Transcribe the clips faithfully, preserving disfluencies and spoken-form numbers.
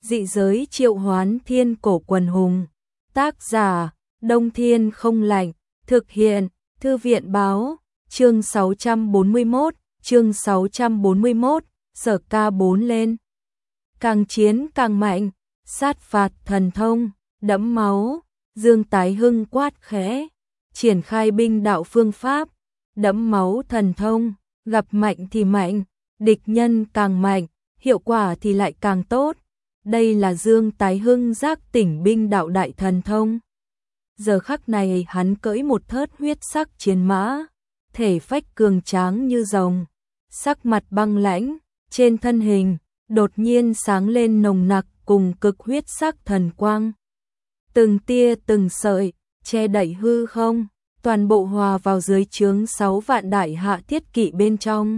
Dị giới triệu hoán thiên cổ quần hùng. Tác giả, Đông Thiên Không Lạnh. Thực hiện, Thư viện báo. Chương sáu trăm bốn mươi mốt, chương sáu trăm bốn mươi mốt, Sở ca bốn lên. Càng chiến càng mạnh, sát phạt thần thông, đẫm máu, Dương Tái Hưng quát khẽ, triển khai binh đạo phương pháp, đẫm máu thần thông, gặp mạnh thì mạnh, địch nhân càng mạnh, hiệu quả thì lại càng tốt. Đây là Dương Tái Hưng giác tỉnh binh đạo đại thần thông. Giờ khắc này hắn cưỡi một thớt huyết sắc chiến mã, thể phách cường tráng như rồng, sắc mặt băng lãnh, trên thân hình đột nhiên sáng lên nồng nặc cùng cực huyết sắc thần quang. Từng tia từng sợi che đậy hư không, toàn bộ hòa vào dưới trướng sáu vạn đại hạ thiết kỵ bên trong.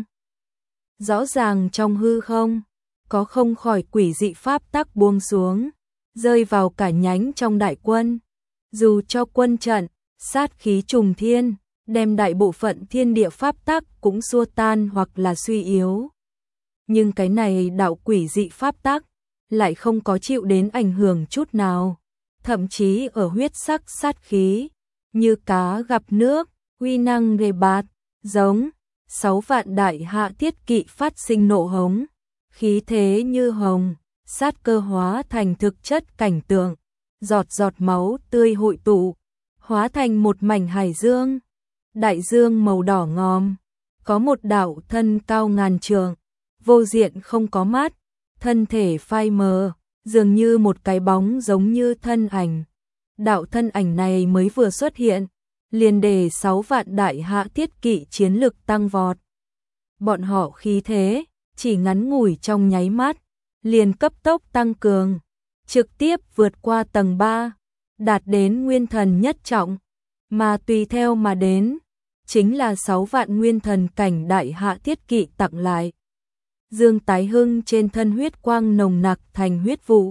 Rõ ràng trong hư không có không khỏi quỷ dị pháp tắc buông xuống, rơi vào cả nhánh trong đại quân. Dù cho quân trận sát khí trùng thiên, đem đại bộ phận thiên địa pháp tắc cũng xua tan hoặc là suy yếu. Nhưng cái này đạo quỷ dị pháp tắc lại không có chịu đến ảnh hưởng chút nào, thậm chí ở huyết sắc sát khí, như cá gặp nước, uy năng ghê bạt, giống sáu vạn đại hạ thiết kỵ phát sinh nộ hống, khí thế như hồng, sát cơ hóa thành thực chất cảnh tượng, giọt giọt máu tươi hội tụ, hóa thành một mảnh hải dương. Đại dương màu đỏ ngòm, có một đạo thân cao ngàn trượng, vô diện không có mắt, thân thể phai mờ, dường như một cái bóng giống như thân ảnh. Đạo thân ảnh này mới vừa xuất hiện, liền để sáu vạn đại hạ thiết kỵ chiến lực tăng vọt. Bọn họ khí thế, chỉ ngắn ngủi trong nháy mắt, liền cấp tốc tăng cường, trực tiếp vượt qua tầng ba, đạt đến nguyên thần nhất trọng, mà tùy theo mà đến, chính là sáu vạn nguyên thần cảnh đại hạ thiết kỵ tặng lại. Dương Tái Hưng trên thân huyết quang nồng nặc thành huyết vụ.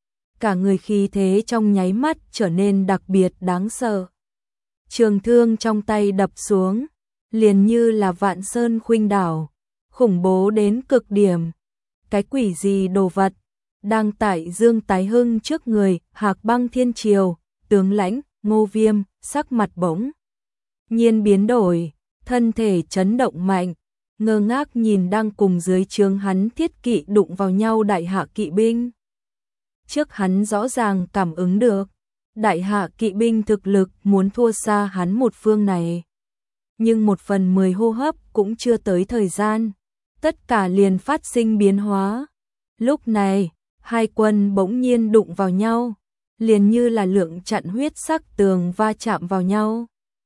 Cả người khí thế trong nháy mắt trở nên đặc biệt đáng sợ. Trường thương trong tay đập xuống, liền như là vạn sơn khuynh đảo, khủng bố đến cực điểm. Cái quỷ gì đồ vật, đang tại Dương Tái Hưng trước người, Hạc Băng Thiên Triều, tướng lãnh, Ngô Viêm, sắc mặt bỗng nhiên biến đổi, thân thể chấn động mạnh, ngơ ngác nhìn đang cùng dưới trướng hắn thiết kỵ đụng vào nhau đại hạ kỵ binh. Trước hắn rõ ràng cảm ứng được, đại hạ kỵ binh thực lực muốn thua xa hắn một phương này. Nhưng một phần mười hô hấp cũng chưa tới thời gian, tất cả liền phát sinh biến hóa. Lúc này, hai quân bỗng nhiên đụng vào nhau, liền như là lượng chặn huyết sắc tường va chạm vào nhau.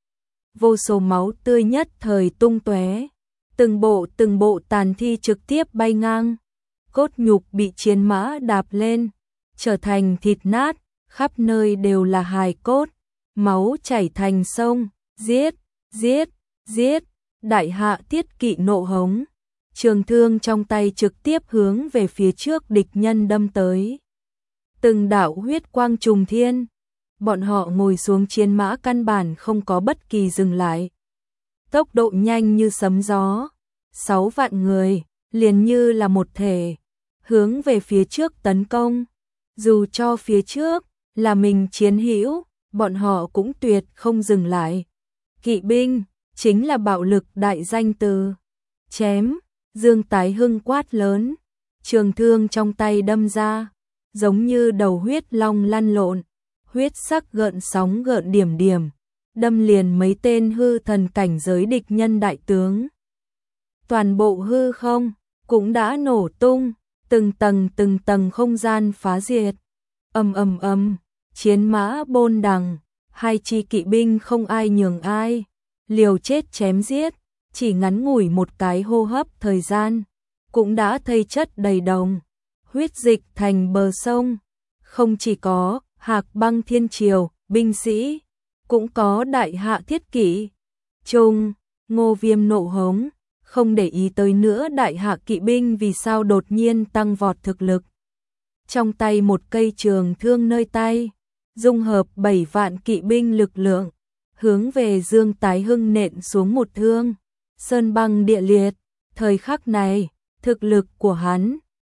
Vô số máu tươi nhất thời tung tóe, từng bộ từng bộ tàn thi trực tiếp bay ngang, cốt nhục bị chiến mã đạp lên, trở thành thịt nát, khắp nơi đều là hài cốt, máu chảy thành sông, giết, giết, giết, đại hạ thiết kỵ nộ hống, trường thương trong tay trực tiếp hướng về phía trước địch nhân đâm tới. Từng đạo huyết quang trùng thiên, bọn họ ngồi xuống chiến mã căn bản không có bất kỳ dừng lại. Tốc độ nhanh như sấm gió, sáu vạn người, liền như là một thể, hướng về phía trước tấn công. Dù cho phía trước là mình chiến hữu, bọn họ cũng tuyệt không dừng lại. Kỵ binh chính là bạo lực đại danh từ. Chém, Dương Tái Hưng quát lớn, trường thương trong tay đâm ra, giống như đầu huyết long lăn lộn, huyết sắc gợn sóng gợn điểm điểm, đâm liền mấy tên hư thần cảnh giới địch nhân đại tướng. Toàn bộ hư không cũng đã nổ tung, từng tầng từng tầng không gian phá diệt. Ầm ầm ầm, chiến mã bôn đằng, hai chi kỵ binh không ai nhường ai, liều chết chém giết, chỉ ngắn ngủi một cái hô hấp thời gian, cũng đã thây chất đầy đồng, huyết dịch thành bờ sông. Không chỉ có Hạc Băng Thiên Triều, binh sĩ, cũng có đại hạ thiết kỵ. Trung, Ngô Viêm nộ hống, không để ý tới nữa đại hạ kỵ binh vì sao đột nhiên tăng vọt thực lực. Trong tay một cây trường thương nơi tay, dung hợp bảy vạn kỵ binh lực lượng, hướng về Dương Tái Hưng nện xuống một thương. Sơn băng địa liệt, thời khắc này, thực lực của hắn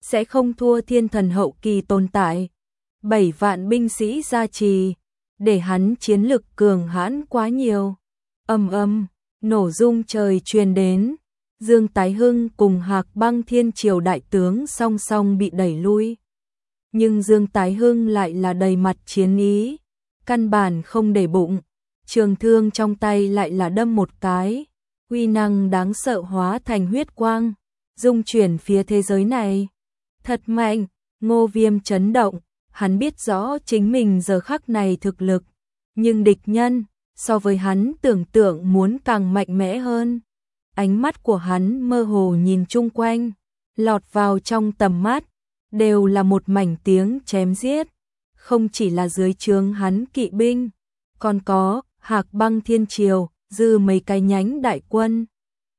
sẽ không thua thiên thần hậu kỳ tồn tại. Bảy vạn binh sĩ gia trì, để hắn chiến lực cường hãn quá nhiều. Ầm ầm, nổ rung trời truyền đến, Dương Tái Hưng cùng Hạc Băng Thiên Triều đại tướng song song bị đẩy lui. Nhưng Dương Tái Hưng lại là đầy mặt chiến ý, căn bản không để bụng, trường thương trong tay lại là đâm một cái, uy năng đáng sợ hóa thành huyết quang, dung chuyển phía thế giới này. Thật mạnh, Ngô Viêm chấn động, hắn biết rõ chính mình giờ khắc này thực lực, nhưng địch nhân, so với hắn tưởng tượng muốn càng mạnh mẽ hơn. Ánh mắt của hắn mơ hồ nhìn chung quanh, lọt vào trong tầm mắt, đều là một mảnh tiếng chém giết, không chỉ là dưới trướng hắn kỵ binh, còn có Hạc Băng Thiên Triều, dư mấy cái nhánh đại quân.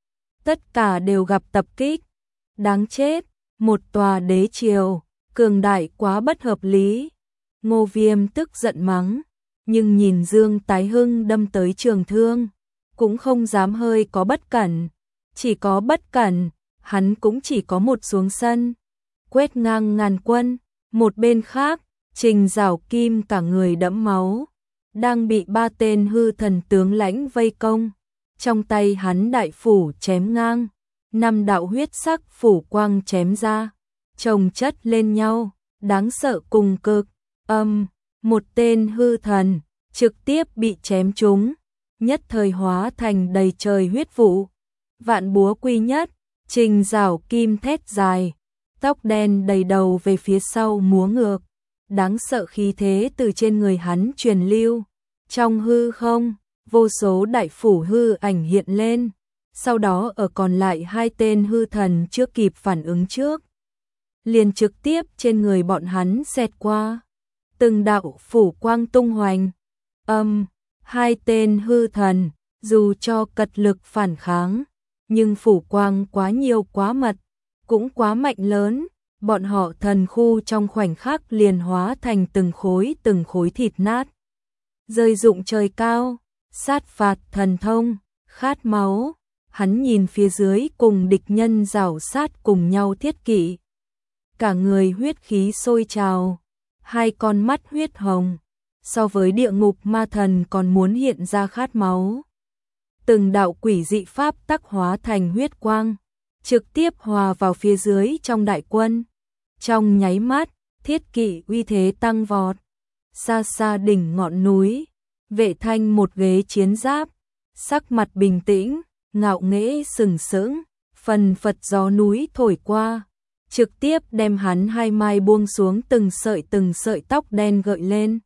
Tất cả đều gặp tập kích, đáng chết, một tòa đế triều, cường đại quá bất hợp lý. Ngô Viêm tức giận mắng, nhưng nhìn Dương Tái Hưng đâm tới trường thương, cũng không dám hơi có bất cẩn, chỉ có bất cẩn, hắn cũng chỉ có một xuống sân, quét ngang ngàn quân. Một bên khác, Trình Giảo Kim cả người đẫm máu, đang bị ba tên hư thần tướng lãnh vây công, trong tay hắn đại phủ chém ngang, năm đạo huyết sắc phủ quang chém ra, chồng chất lên nhau, đáng sợ cùng cực. Âm, một tên hư thần trực tiếp bị chém trúng, nhất thời hóa thành đầy trời huyết vụ. Vạn búa quy nhất, Trình Giảo Kim thét dài, tóc đen đầy đầu về phía sau múa ngược, đáng sợ khí thế từ trên người hắn truyền lưu. Trong hư không, vô số đại phủ hư ảnh hiện lên, sau đó ở còn lại hai tên hư thần chưa kịp phản ứng trước, liền trực tiếp trên người bọn hắn xẹt qua. Từng đạo phủ quang tung hoành. Âm, hai tên hư thần, dù cho cật lực phản kháng, nhưng phủ quang quá nhiều quá mật, cũng quá mạnh lớn, bọn họ thần khu trong khoảnh khắc liền hóa thành từng khối từng khối thịt nát. Rơi rụng trời cao, sát phạt thần thông, khát máu, hắn nhìn phía dưới cùng địch nhân rảo sát cùng nhau thiết kỵ. Cả người huyết khí sôi trào, hai con mắt huyết hồng, so với địa ngục ma thần còn muốn hiện ra khát máu. Từng đạo quỷ dị pháp tắc hóa thành huyết quang, trực tiếp hòa vào phía dưới trong đại quân. Trong nháy mắt, thiết kỵ uy thế tăng vọt. Xa xa đỉnh ngọn núi, Vệ Thanh một ghế chiến giáp, sắc mặt bình tĩnh, ngạo nghễ sừng sững, phần phật gió núi thổi qua, trực tiếp đem hắn hai mai buông xuống, từng sợi từng sợi tóc đen gợi lên.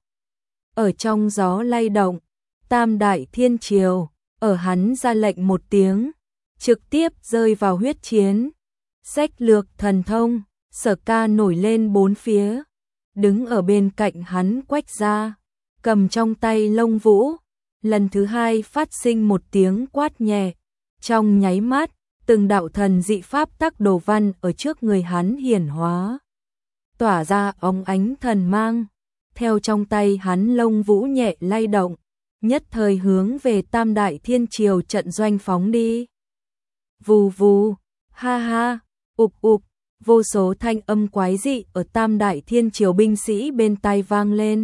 Ở trong gió lay động, Tam Đại Thiên Triều, ở hắn ra lệnh một tiếng, trực tiếp rơi vào huyết chiến. Sách lược thần thông, Sở Ca nổi lên bốn phía, đứng ở bên cạnh hắn Quách Gia, cầm trong tay lông vũ, lần thứ hai phát sinh một tiếng quát nhẹ, trong nháy mắt, từng đạo thần dị pháp tắc đồ văn ở trước người hắn hiển hóa, tỏa ra óng ánh thần mang, theo trong tay hắn lông vũ nhẹ lay động, nhất thời hướng về Tam Đại Thiên Triều trận doanh phóng đi. Vù vù, ha ha, ục ục, vô số thanh âm quái dị ở Tam Đại Thiên Triều binh sĩ bên tai vang lên.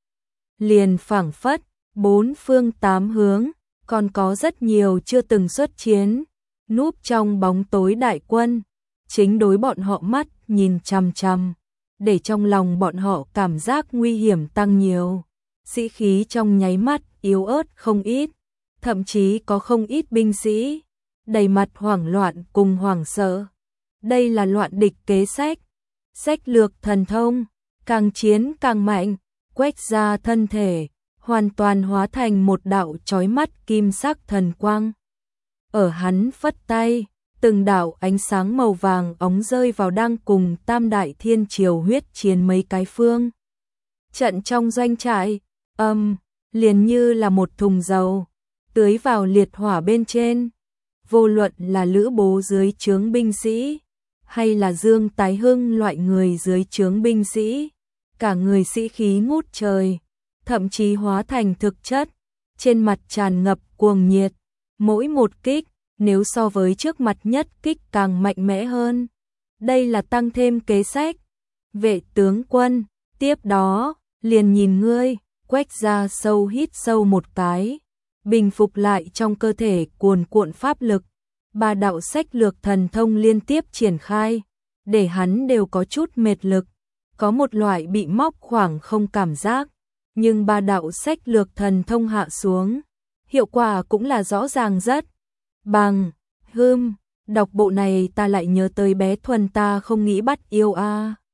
Liền phảng phất, bốn phương tám hướng, còn có rất nhiều chưa từng xuất chiến, núp trong bóng tối đại quân, chính đối bọn họ mắt nhìn chằm chằm, để trong lòng bọn họ cảm giác nguy hiểm tăng nhiều. Sĩ khí trong nháy mắt yếu ớt không ít, thậm chí có không ít binh sĩ đầy mặt hoảng loạn cùng hoảng sợ. Đây là loạn địch kế sách, sách lược thần thông, càng chiến càng mạnh. Quách Gia thân thể hoàn toàn hóa thành một đạo chói mắt kim sắc thần quang. Ở hắn phất tay, từng đạo ánh sáng màu vàng óng rơi vào đang cùng Tam Đại Thiên Triều huyết chiến mấy cái phương. Trận trong doanh trại, âm, liền như là một thùng dầu, tưới vào liệt hỏa bên trên. Vô luận là Lữ Bố dưới trướng binh sĩ, hay là Dương Tái Hưng loại người dưới trướng binh sĩ, cả người sĩ khí ngút trời, thậm chí hóa thành thực chất, trên mặt tràn ngập cuồng nhiệt, mỗi một kích, nếu so với trước mặt nhất kích càng mạnh mẽ hơn. đây là tăng thêm kế sách. Vệ tướng quân, tiếp đó, liền nhìn ngươi, Quách Gia sâu hít sâu một cái, bình phục lại trong cơ thể cuồn cuộn pháp lực, ba đạo sách lược thần thông liên tiếp triển khai, để hắn đều có chút mệt lực, có một loại bị móc khoảng không cảm giác, nhưng ba đạo sách lược thần thông hạ xuống, hiệu quả cũng là rõ ràng rất. Bằng, hưm, đọc bộ này ta lại nhớ tới bé Thuần ta không nghĩ bắt yêu a.